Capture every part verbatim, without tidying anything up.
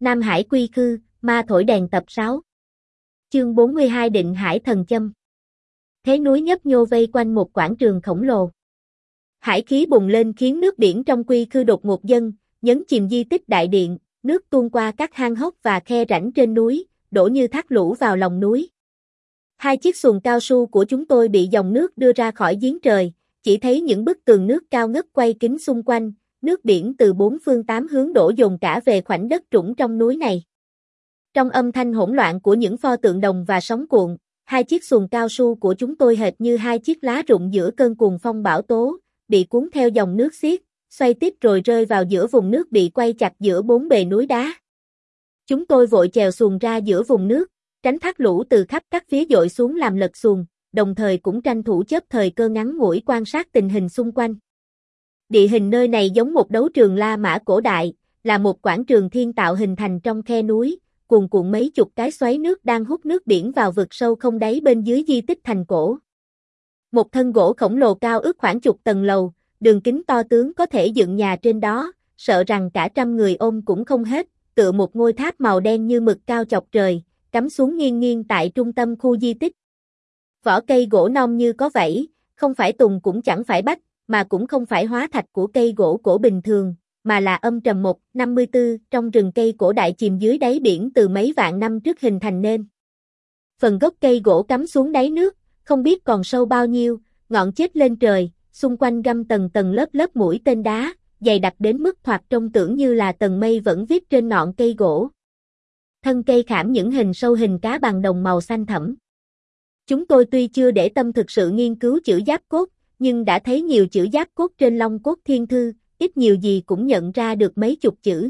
Nam Hải quy khư, ma thổi đèn tập sáu. Chương bốn mươi hai Định Hải thần châm. Thế núi nhấp nhô vây quanh một quảng trường khổng lồ. Hải khí bùng lên khiến nước biển trong quy khư đột ngột dâng, nhấn chìm di tích đại điện, nước tuôn qua các hang hốc và khe rãnh trên núi, đổ như thác lũ vào lòng núi. Hai chiếc xuồng cao su của chúng tôi bị dòng nước đưa ra khỏi giếng trời, chỉ thấy những bức tường nước cao ngất quay kín xung quanh, nước biển từ bốn phương tám hướng đổ dồn cả về khoảnh đất trũng trong núi này. Trong âm thanh hỗn loạn của những pho tượng đồng và sóng cuộn, hai chiếc xuồng cao su của chúng tôi hệt như hai chiếc lá rụng giữa cơn cuồng phong bão tố, bị cuốn theo dòng nước xiết, xoay tiếp rồi rơi vào giữa vùng nước bị quay chặt giữa bốn bề núi đá. Chúng tôi vội chèo xuồng ra giữa vùng nước, tránh thác lũ từ khắp các phía dội xuống làm lật xuồng, đồng thời cũng tranh thủ chớp thời cơ ngắn ngủi quan sát tình hình xung quanh. Địa hình nơi này giống một đấu trường La Mã cổ đại, là một quảng trường thiên tạo hình thành trong khe núi, cuồn cuộn mấy chục cái xoáy nước đang hút nước biển vào vực sâu không đáy bên dưới di tích thành cổ. Một thân gỗ khổng lồ cao ước khoảng chục tầng lầu, đường kính to tướng có thể dựng nhà trên đó, sợ rằng cả trăm người ôm cũng không hết, tựa một ngôi tháp màu đen như mực cao chọc trời, cắm xuống nghiêng nghiêng tại trung tâm khu di tích. Vỏ cây gỗ non như có vảy, không phải tùng cũng chẳng phải bách, mà cũng không phải hóa thạch của cây gỗ cổ bình thường, mà là âm trầm một năm mươi tư trong rừng cây cổ đại chìm dưới đáy biển từ mấy vạn năm trước hình thành nên. Phần gốc cây gỗ cắm xuống đáy nước, không biết còn sâu bao nhiêu, ngọn chết lên trời, xung quanh găm tầng tầng lớp lớp mũi tên đá, dày đặc đến mức thoạt trông tưởng như là tầng mây vẫn viết trên ngọn cây gỗ. Thân cây khảm những hình sâu hình cá bằng đồng màu xanh thẫm. Chúng tôi tuy chưa để tâm thực sự nghiên cứu chữ giáp cốt, nhưng đã thấy nhiều chữ giáp cốt trên long cốt thiên thư, ít nhiều gì cũng nhận ra được mấy chục chữ.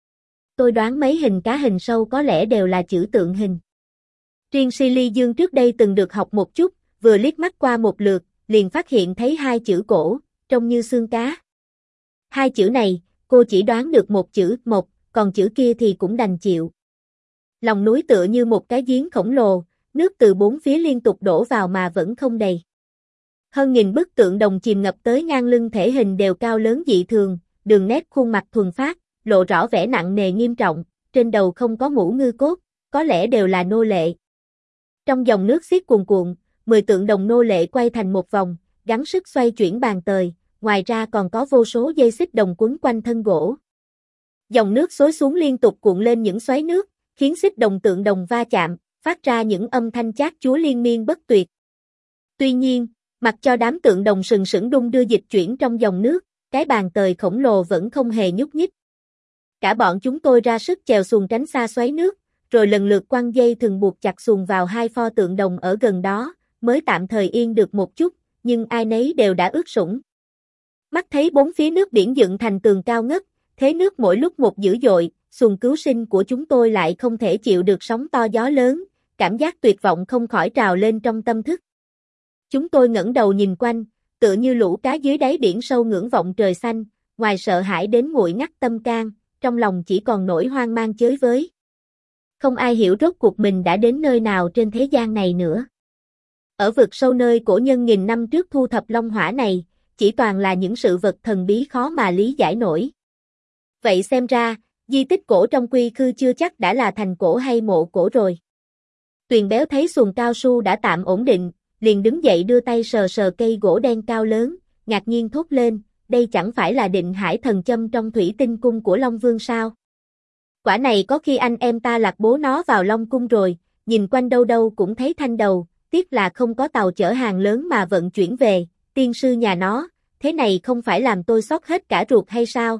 Tôi đoán mấy hình cá hình sâu có lẽ đều là chữ tượng hình. Riêng Silly Dương trước đây từng được học một chút, vừa liếc mắt qua một lượt, liền phát hiện thấy hai chữ cổ, trông như xương cá. Hai chữ này, cô chỉ đoán được một chữ một, còn chữ kia thì cũng đành chịu. Lòng núi tựa như một cái giếng khổng lồ, nước từ bốn phía liên tục đổ vào mà vẫn không đầy. Hơn nghìn bức tượng đồng chìm ngập tới ngang lưng thể hình đều cao lớn dị thường, đường nét khuôn mặt thuần phát, lộ rõ vẻ nặng nề nghiêm trọng, trên đầu không có mũ ngư cốt, có lẽ đều là nô lệ. Trong dòng nước xiết cuồn cuộn, mười tượng đồng nô lệ quay thành một vòng, gắng sức xoay chuyển bàn tời, ngoài ra còn có vô số dây xích đồng quấn quanh thân gỗ. Dòng nước xối xuống liên tục cuộn lên những xoáy nước, khiến xích đồng tượng đồng va chạm, phát ra những âm thanh chát chúa liên miên bất tuyệt. Tuy nhiên, mặc cho đám tượng đồng sừng sững đung đưa dịch chuyển trong dòng nước, cái bàn tời khổng lồ vẫn không hề nhúc nhích. Cả bọn chúng tôi ra sức chèo xuồng tránh xa xoáy nước, rồi lần lượt quăng dây thừng buộc chặt xuồng vào hai pho tượng đồng ở gần đó, mới tạm thời yên được một chút, nhưng ai nấy đều đã ướt sũng. Mắt thấy bốn phía nước biển dựng thành tường cao ngất, thế nước mỗi lúc một dữ dội, xuồng cứu sinh của chúng tôi lại không thể chịu được sóng to gió lớn, cảm giác tuyệt vọng không khỏi trào lên trong tâm thức. Chúng tôi ngẩng đầu nhìn quanh, tựa như lũ cá dưới đáy biển sâu ngưỡng vọng trời xanh, ngoài sợ hãi đến nguội ngắt tâm can, trong lòng chỉ còn nỗi hoang mang chới với. Không ai hiểu rốt cuộc mình đã đến nơi nào trên thế gian này nữa. Ở vực sâu nơi cổ nhân nghìn năm trước thu thập long hỏa này, chỉ toàn là những sự vật thần bí khó mà lý giải nổi. Vậy xem ra, di tích cổ trong quy khư chưa chắc đã là thành cổ hay mộ cổ rồi. Tuyền Béo thấy xuồng cao su đã tạm ổn định, liền đứng dậy đưa tay sờ sờ cây gỗ đen cao lớn, ngạc nhiên thốt lên, đây chẳng phải là Định Hải thần châm trong thủy tinh cung của Long Vương sao? Quả này có khi anh em ta lạc bố nó vào Long Cung rồi, nhìn quanh đâu đâu cũng thấy thanh đầu, tiếc là không có tàu chở hàng lớn mà vận chuyển về, tiên sư nhà nó, thế này không phải làm tôi xót hết cả ruột hay sao?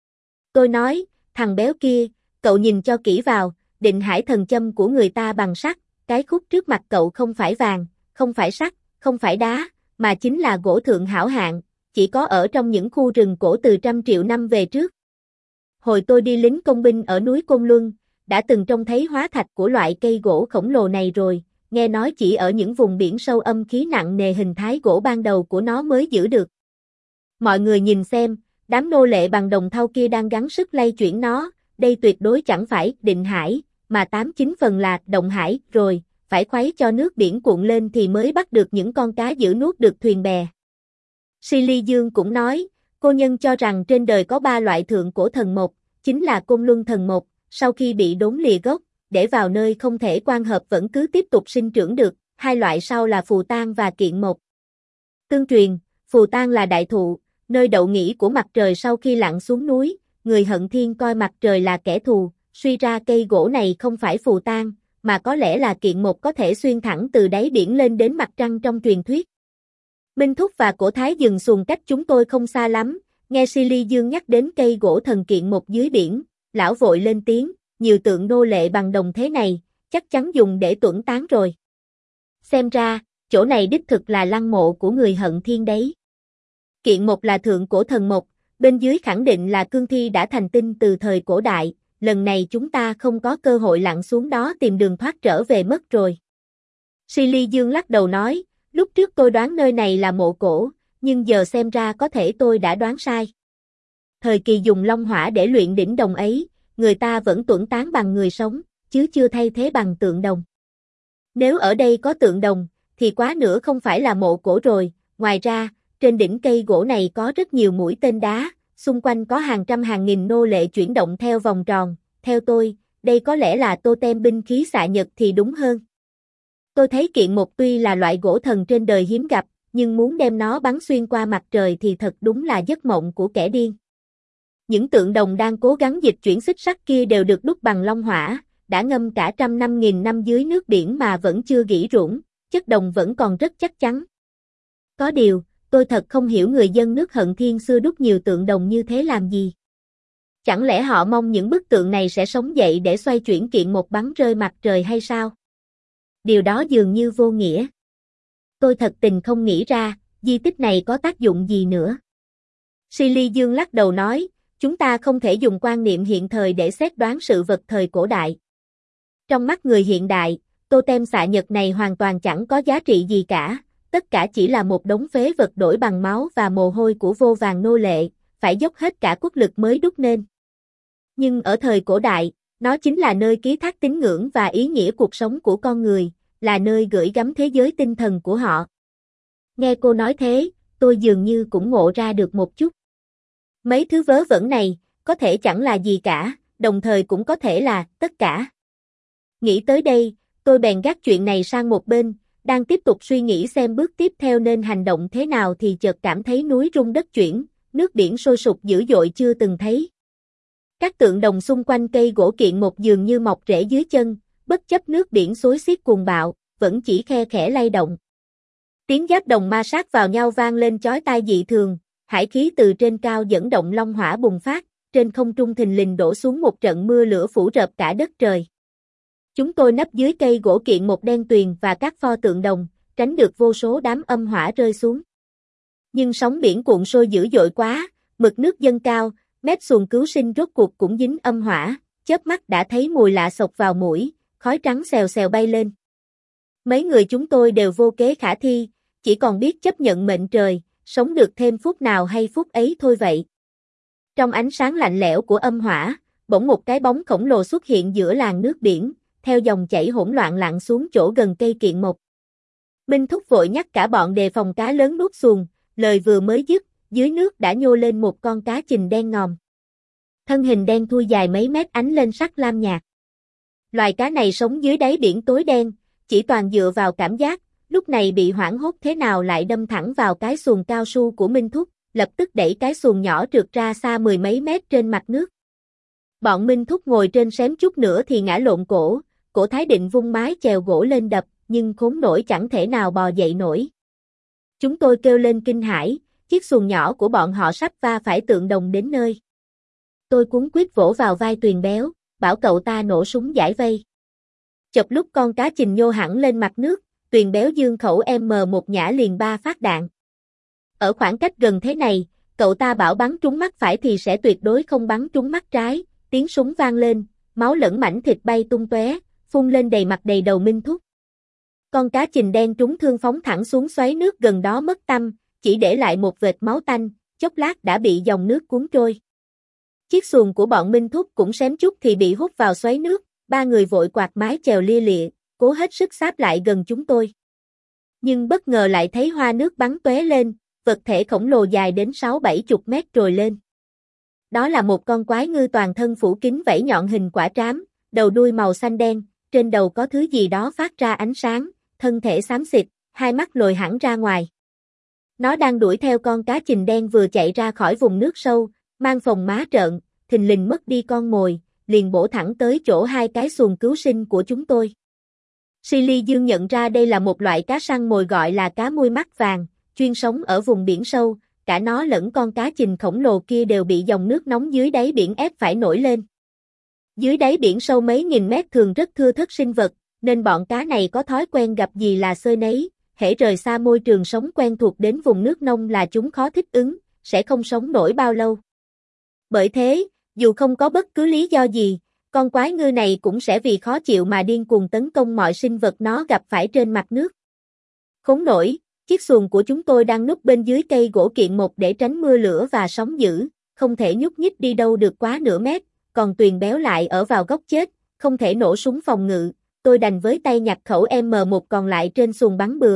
Tôi nói, thằng béo kia, cậu nhìn cho kỹ vào, Định Hải thần châm của người ta bằng sắt, cái khúc trước mặt cậu không phải vàng, không phải sắt, không phải đá, mà chính là gỗ thượng hảo hạng, chỉ có ở trong những khu rừng cổ từ trăm triệu năm về trước. Hồi tôi đi lính công binh ở núi Côn Luân, đã từng trông thấy hóa thạch của loại cây gỗ khổng lồ này rồi, nghe nói chỉ ở những vùng biển sâu âm khí nặng nề hình thái gỗ ban đầu của nó mới giữ được. Mọi người nhìn xem, đám nô lệ bằng đồng thau kia đang gắng sức lay chuyển nó, đây tuyệt đối chẳng phải Định Hải, mà tám chín phần là Động Hải rồi, phải khuấy cho nước biển cuộn lên thì mới bắt được những con cá giữ nuốt được thuyền bè. Silly Dương cũng nói, cô nhân cho rằng trên đời có ba loại thượng cổ thần mộc, chính là Côn Luân thần mộc, sau khi bị đốn lìa gốc, để vào nơi không thể quang hợp vẫn cứ tiếp tục sinh trưởng được, hai loại sau là phù tang và kiện mộc. Tương truyền, phù tang là đại thụ, nơi đậu nghỉ của mặt trời sau khi lặn xuống núi, người hận thiên coi mặt trời là kẻ thù, suy ra cây gỗ này không phải phù tang, mà có lẽ là kiện mộc có thể xuyên thẳng từ đáy biển lên đến mặt trăng trong truyền thuyết. Minh Thúc và Cổ Thái dừng xuồng cách chúng tôi không xa lắm, nghe Silly Dương nhắc đến cây gỗ thần kiện mộc dưới biển, lão vội lên tiếng, nhiều tượng nô lệ bằng đồng thế này, chắc chắn dùng để tuẫn tán rồi. Xem ra, chỗ này đích thực là lăng mộ của người hận thiên đấy. Kiện mộc là thượng cổ thần mộc, bên dưới khẳng định là cương thi đã thành tinh từ thời cổ đại, lần này chúng ta không có cơ hội lặn xuống đó tìm đường thoát trở về mất rồi. Silly Dương lắc đầu nói, lúc trước tôi đoán nơi này là mộ cổ, nhưng giờ xem ra có thể tôi đã đoán sai. Thời kỳ dùng long hỏa để luyện đỉnh đồng ấy, người ta vẫn tuẫn tán bằng người sống, chứ chưa thay thế bằng tượng đồng. Nếu ở đây có tượng đồng, thì quá nữa không phải là mộ cổ rồi, ngoài ra, trên đỉnh cây gỗ này có rất nhiều mũi tên đá, xung quanh có hàng trăm hàng nghìn nô lệ chuyển động theo vòng tròn, theo tôi, đây có lẽ là totem binh khí xạ nhật thì đúng hơn. Tôi thấy kiện mộc tuy là loại gỗ thần trên đời hiếm gặp, nhưng muốn đem nó bắn xuyên qua mặt trời thì thật đúng là giấc mộng của kẻ điên. Những tượng đồng đang cố gắng dịch chuyển xích sắt kia đều được đúc bằng long hỏa, đã ngâm cả trăm năm nghìn năm dưới nước biển mà vẫn chưa gỉ rủng, chất đồng vẫn còn rất chắc chắn. Có điều, tôi thật không hiểu người dân nước Hận Thiên xưa đúc nhiều tượng đồng như thế làm gì. Chẳng lẽ họ mong những bức tượng này sẽ sống dậy để xoay chuyển kiện mộc bắn rơi mặt trời hay sao? Điều đó dường như vô nghĩa. Tôi thật tình không nghĩ ra, di tích này có tác dụng gì nữa. Silly Dương lắc đầu nói, chúng ta không thể dùng quan niệm hiện thời để xét đoán sự vật thời cổ đại. Trong mắt người hiện đại, totem xạ nhật này hoàn toàn chẳng có giá trị gì cả, tất cả chỉ là một đống phế vật đổi bằng máu và mồ hôi của vô vàn nô lệ, phải dốc hết cả quốc lực mới đúc nên. Nhưng ở thời cổ đại, nó chính là nơi ký thác tín ngưỡng và ý nghĩa cuộc sống của con người, là nơi gửi gắm thế giới tinh thần của họ. Nghe cô nói thế, tôi dường như cũng ngộ ra được một chút. Mấy thứ vớ vẩn này, có thể chẳng là gì cả, đồng thời cũng có thể là tất cả. Nghĩ tới đây, tôi bèn gác chuyện này sang một bên, đang tiếp tục suy nghĩ xem bước tiếp theo nên hành động thế nào thì chợt cảm thấy núi rung đất chuyển, nước biển sôi sục dữ dội chưa từng thấy. Các tượng đồng xung quanh cây gỗ kiện một dường như mọc rễ dưới chân, bất chấp nước biển xối xiết cuồng bạo, vẫn chỉ khe khẽ lay động. Tiếng giáp đồng ma sát vào nhau vang lên chói tai dị thường, hải khí từ trên cao dẫn động long hỏa bùng phát, trên không trung thình lình đổ xuống một trận mưa lửa phủ rợp cả đất trời. Chúng tôi nấp dưới cây gỗ kiện một đen tuyền và các pho tượng đồng, tránh được vô số đám âm hỏa rơi xuống. Nhưng sóng biển cuộn sôi dữ dội quá, mực nước dâng cao, mép xuồng cứu sinh rốt cuộc cũng dính âm hỏa, chớp mắt đã thấy mùi lạ xộc vào mũi, khói trắng xèo xèo bay lên. Mấy người chúng tôi đều vô kế khả thi, chỉ còn biết chấp nhận mệnh trời, sống được thêm phút nào hay phút ấy thôi vậy. Trong ánh sáng lạnh lẽo của âm hỏa, bỗng một cái bóng khổng lồ xuất hiện giữa làn nước biển, theo dòng chảy hỗn loạn lặn xuống chỗ gần cây kiện mộc. Minh Thúc vội nhắc cả bọn đề phòng cá lớn nuốt xuồng, lời vừa mới dứt, dưới nước đã nhô lên một con cá chình đen ngòm. Thân hình đen thui dài mấy mét ánh lên sắc lam nhạt. Loài cá này sống dưới đáy biển tối đen, chỉ toàn dựa vào cảm giác, lúc này bị hoảng hốt thế nào lại đâm thẳng vào cái xuồng cao su của Minh Thúc, lập tức đẩy cái xuồng nhỏ trượt ra xa mười mấy mét trên mặt nước. Bọn Minh Thúc ngồi trên xém chút nữa thì ngã lộn cổ, Cổ Thái định vung mái chèo gỗ lên đập, nhưng khốn nổi chẳng thể nào bò dậy nổi. Chúng tôi kêu lên kinh hãi, chiếc xuồng nhỏ của bọn họ sắp va phải tượng đồng đến nơi. Tôi cuống quýt vỗ vào vai Tuyền Béo, bảo cậu ta nổ súng giải vây. Chợt lúc con cá chình nhô hẳn lên mặt nước, Tuyền Béo dương khẩu M một nhả liền ba phát đạn. Ở khoảng cách gần thế này, cậu ta bảo bắn trúng mắt phải thì sẽ tuyệt đối không bắn trúng mắt trái, tiếng súng vang lên, máu lẫn mảnh thịt bay tung tóe, phun lên đầy mặt đầy đầu Minh Thúc. Con cá chình đen trúng thương phóng thẳng xuống xoáy nước gần đó mất tăm, chỉ để lại một vệt máu tanh, chốc lát đã bị dòng nước cuốn trôi. Chiếc xuồng của bọn Minh Thúc cũng xém chút thì bị hút vào xoáy nước, ba người vội quạt mái chèo lia lịa, cố hết sức xáp lại gần chúng tôi. Nhưng bất ngờ lại thấy hoa nước bắn tóe lên, vật thể khổng lồ dài đến sáu bảy chục mét trồi lên. Đó là một con quái ngư toàn thân phủ kín vảy nhọn hình quả trám, đầu đuôi màu xanh đen, trên đầu có thứ gì đó phát ra ánh sáng, thân thể xám xịt, hai mắt lồi hẳn ra ngoài. Nó đang đuổi theo con cá chình đen vừa chạy ra khỏi vùng nước sâu, mang phồng má trợn, thình lình mất đi con mồi, liền bổ thẳng tới chỗ hai cái xuồng cứu sinh của chúng tôi. Silly Dương nhận ra đây là một loại cá săn mồi gọi là cá mui mắt vàng, chuyên sống ở vùng biển sâu, cả nó lẫn con cá chình khổng lồ kia đều bị dòng nước nóng dưới đáy biển ép phải nổi lên. Dưới đáy biển sâu mấy nghìn mét thường rất thưa thớt sinh vật, nên bọn cá này có thói quen gặp gì là xơi nấy, hễ rời xa môi trường sống quen thuộc đến vùng nước nông là chúng khó thích ứng, sẽ không sống nổi bao lâu. Bởi thế, dù không có bất cứ lý do gì, con quái ngư này cũng sẽ vì khó chịu mà điên cuồng tấn công mọi sinh vật nó gặp phải trên mặt nước. Khốn nổi, chiếc xuồng của chúng tôi đang núp bên dưới cây gỗ kiện một để tránh mưa lửa và sóng dữ, không thể nhúc nhích đi đâu được quá nửa mét, còn Tuyền Béo lại ở vào góc chết, không thể nổ súng phòng ngự, tôi đành với tay nhặt khẩu M một còn lại trên xuồng bắn bừa.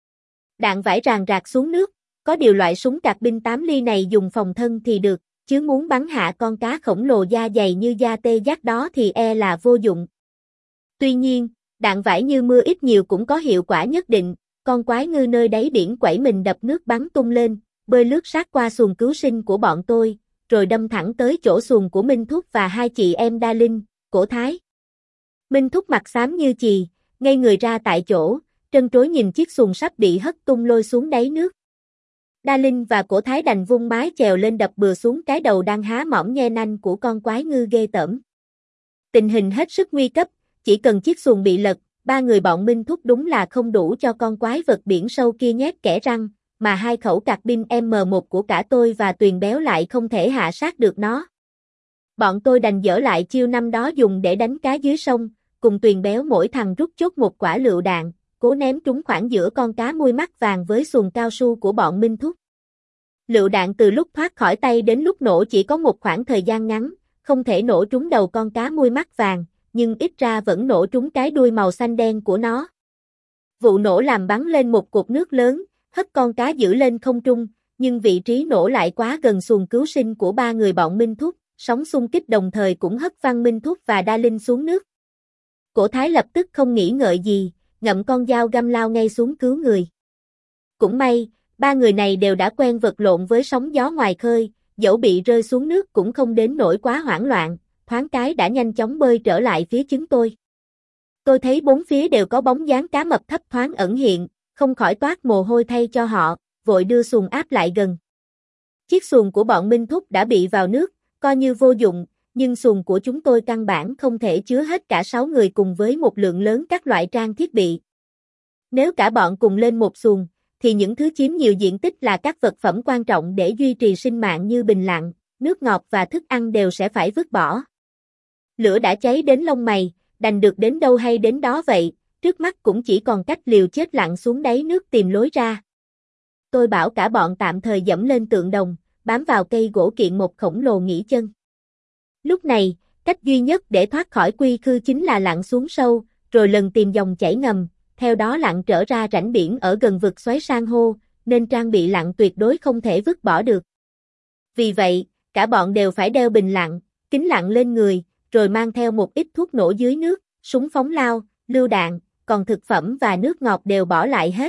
Đạn vãi ràng rạc xuống nước, có điều loại súng cạc binh tám ly này dùng phòng thân thì được, chứ muốn bắn hạ con cá khổng lồ da dày như da tê giác đó thì e là vô dụng. Tuy nhiên, đạn vãi như mưa ít nhiều cũng có hiệu quả nhất định, con quái ngư nơi đáy biển quẩy mình đập nước bắn tung lên, bơi lướt sát qua xuồng cứu sinh của bọn tôi, rồi đâm thẳng tới chỗ xuồng của Minh Thúc và hai chị em Đa Linh, Cổ Thái. Minh Thúc mặt xám như chì, ngây người ra tại chỗ, trân trối nhìn chiếc xuồng sắp bị hất tung lôi xuống đáy nước. Đa Linh và Cổ Thái đành vung mái chèo lên đập bừa xuống cái đầu đang há mỏm nhe nanh của con quái ngư ghê tởm. Tình hình hết sức nguy cấp, chỉ cần chiếc xuồng bị lật, ba người bọn Minh Thúc đúng là không đủ cho con quái vật biển sâu kia nhét kẽ răng, mà hai khẩu cạc pin M một của cả tôi và Tuyền Béo lại không thể hạ sát được nó. Bọn tôi đành dở lại chiêu năm đó dùng để đánh cá dưới sông, cùng Tuyền Béo mỗi thằng rút chốt một quả lựu đạn, cố ném trúng khoảng giữa con cá mui mắt vàng với xuồng cao su của bọn Minh Thúc. Lựu đạn từ lúc thoát khỏi tay đến lúc nổ chỉ có một khoảng thời gian ngắn, không thể nổ trúng đầu con cá mui mắt vàng, nhưng ít ra vẫn nổ trúng cái đuôi màu xanh đen của nó. Vụ nổ làm bắn lên một cột nước lớn, hất con cá giữ lên không trung, nhưng vị trí nổ lại quá gần xuồng cứu sinh của ba người bọn Minh Thúc, sóng xung kích đồng thời cũng hất văng Minh Thúc và Đa Linh xuống nước. Cổ Thái lập tức không nghĩ ngợi gì, ngậm con dao găm lao ngay xuống cứu người. Cũng may, ba người này đều đã quen vật lộn với sóng gió ngoài khơi, dẫu bị rơi xuống nước cũng không đến nỗi quá hoảng loạn, thoáng cái đã nhanh chóng bơi trở lại phía chúng tôi. Tôi thấy bốn phía đều có bóng dáng cá mập thấp thoáng ẩn hiện, không khỏi toát mồ hôi thay cho họ, vội đưa xuồng áp lại gần. Chiếc xuồng của bọn Minh Thúc đã bị vào nước, coi như vô dụng, nhưng xuồng của chúng tôi căn bản không thể chứa hết cả sáu người cùng với một lượng lớn các loại trang thiết bị. Nếu cả bọn cùng lên một xuồng, thì những thứ chiếm nhiều diện tích là các vật phẩm quan trọng để duy trì sinh mạng như bình lặng, nước ngọt và thức ăn đều sẽ phải vứt bỏ. Lửa đã cháy đến lông mày, đành được đến đâu hay đến đó vậy, trước mắt cũng chỉ còn cách liều chết lặn xuống đáy nước tìm lối ra. Tôi bảo cả bọn tạm thời dẫm lên tượng đồng, bám vào cây gỗ kiện một khổng lồ nghỉ chân. Lúc này, cách duy nhất để thoát khỏi quy khư chính là lặn xuống sâu, rồi lần tìm dòng chảy ngầm, theo đó lặn trở ra rãnh biển ở gần vực xoáy san hô, nên trang bị lặn tuyệt đối không thể vứt bỏ được. Vì vậy, cả bọn đều phải đeo bình lặn, kính lặn lên người, rồi mang theo một ít thuốc nổ dưới nước, súng phóng lao, lựu đạn, còn thực phẩm và nước ngọt đều bỏ lại hết.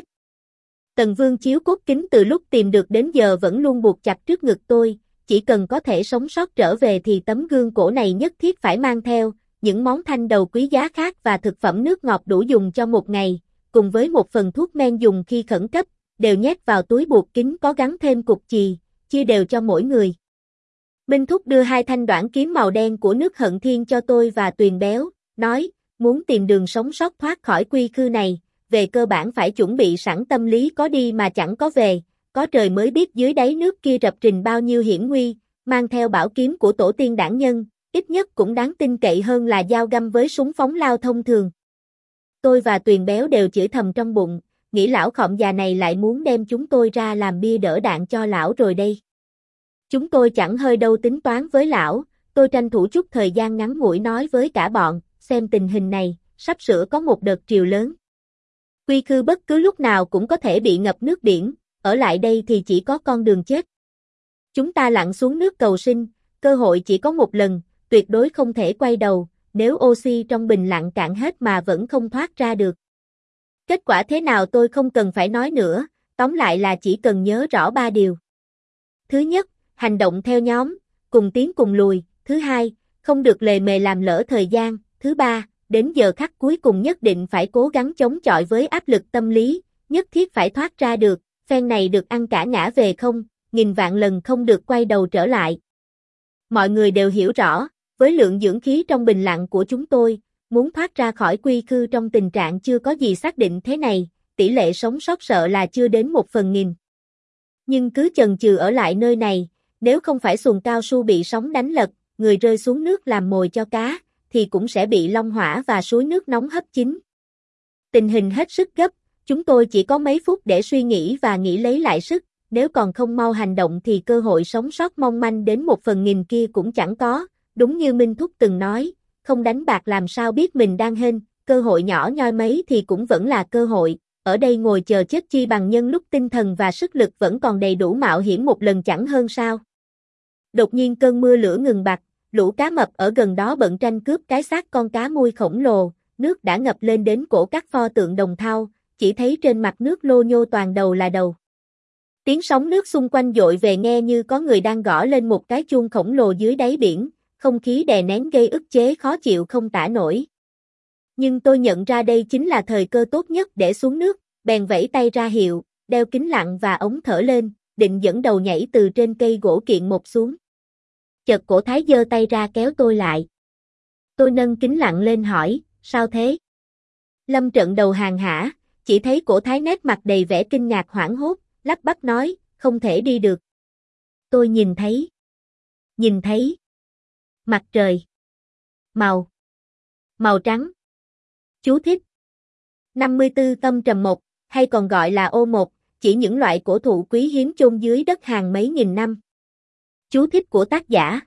Tần Vương chiếu cốt kính từ lúc tìm được đến giờ vẫn luôn buộc chặt trước ngực tôi, chỉ cần có thể sống sót trở về thì tấm gương cổ này nhất thiết phải mang theo, những món thanh đầu quý giá khác và thực phẩm nước ngọt đủ dùng cho một ngày, cùng với một phần thuốc men dùng khi khẩn cấp, đều nhét vào túi buộc kính có gắn thêm cục chì, chia đều cho mỗi người. Minh Thúc đưa hai thanh đoản kiếm màu đen của nước Hận Thiên cho tôi và Tuyền Béo, nói, muốn tìm đường sống sót thoát khỏi quy khư này, về cơ bản phải chuẩn bị sẵn tâm lý có đi mà chẳng có về, có trời mới biết dưới đáy nước kia rập rình bao nhiêu hiểm nguy, mang theo bảo kiếm của tổ tiên đảng nhân, ít nhất cũng đáng tin cậy hơn là dao găm với súng phóng lao thông thường. Tôi và Tuyền Béo đều chửi thầm trong bụng, nghĩ lão khọm già này lại muốn đem chúng tôi ra làm bia đỡ đạn cho lão rồi đây. Chúng tôi chẳng hơi đâu tính toán với lão, tôi tranh thủ chút thời gian ngắn ngủi nói với cả bọn, xem tình hình này, sắp sửa có một đợt triều lớn. Quy khư bất cứ lúc nào cũng có thể bị ngập nước biển, ở lại đây thì chỉ có con đường chết. Chúng ta lặn xuống nước cầu sinh, cơ hội chỉ có một lần, tuyệt đối không thể quay đầu, nếu oxy trong bình lặng cạn hết mà vẫn không thoát ra được. Kết quả thế nào tôi không cần phải nói nữa, tóm lại là chỉ cần nhớ rõ ba điều. Thứ nhất, hành động theo nhóm, cùng tiến cùng lùi. Thứ hai, không được lề mề làm lỡ thời gian. Thứ ba, đến giờ khắc cuối cùng nhất định phải cố gắng chống chọi với áp lực tâm lý, nhất thiết phải thoát ra được, phen này được ăn cả ngã về không, nghìn vạn lần không được quay đầu trở lại. Mọi người đều hiểu rõ, với lượng dưỡng khí trong bình lặng của chúng tôi, muốn thoát ra khỏi quy khư trong tình trạng chưa có gì xác định thế này, tỷ lệ sống sót sợ là chưa đến một phần nghìn. Nhưng cứ chần chừ ở lại nơi này, nếu không phải xuồng cao su bị sóng đánh lật, người rơi xuống nước làm mồi cho cá, thì cũng sẽ bị long hỏa và suối nước nóng hấp chín. Tình hình hết sức gấp, chúng tôi chỉ có mấy phút để suy nghĩ và nghĩ lấy lại sức, nếu còn không mau hành động thì cơ hội sống sót mong manh đến một phần nghìn kia cũng chẳng có, đúng như Minh Thúc từng nói, không đánh bạc làm sao biết mình đang hên, cơ hội nhỏ nhoi mấy thì cũng vẫn là cơ hội, ở đây ngồi chờ chết chi bằng nhân lúc tinh thần và sức lực vẫn còn đầy đủ mạo hiểm một lần chẳng hơn sao. Đột nhiên cơn mưa lửa ngừng bặt, lũ cá mập ở gần đó bận tranh cướp cái xác con cá mui khổng lồ, nước đã ngập lên đến cổ các pho tượng đồng thau, chỉ thấy trên mặt nước lô nhô toàn đầu là đầu. Tiếng sóng nước xung quanh dội về nghe như có người đang gõ lên một cái chuông khổng lồ dưới đáy biển, không khí đè nén gây ức chế khó chịu không tả nổi. Nhưng tôi nhận ra đây chính là thời cơ tốt nhất để xuống nước, bèn vẫy tay ra hiệu, đeo kính lặn và ống thở lên, định dẫn đầu nhảy từ trên cây gỗ kiện một xuống. Chợt cổ Thái giơ tay ra kéo tôi lại. Tôi nâng kính lặn lên hỏi, sao thế? Lâm Trận đầu hàng hả, chỉ thấy cổ Thái nét mặt đầy vẻ kinh ngạc hoảng hốt, lắp bắp nói, không thể đi được. Tôi nhìn thấy. Nhìn thấy. Mặt trời. Màu. Màu trắng. Chú thích. năm mươi tư Tâm trầm mộc, hay còn gọi là ô mộc, chỉ những loại cổ thụ quý hiếm chôn dưới đất hàng mấy nghìn năm. Chú thích của tác giả.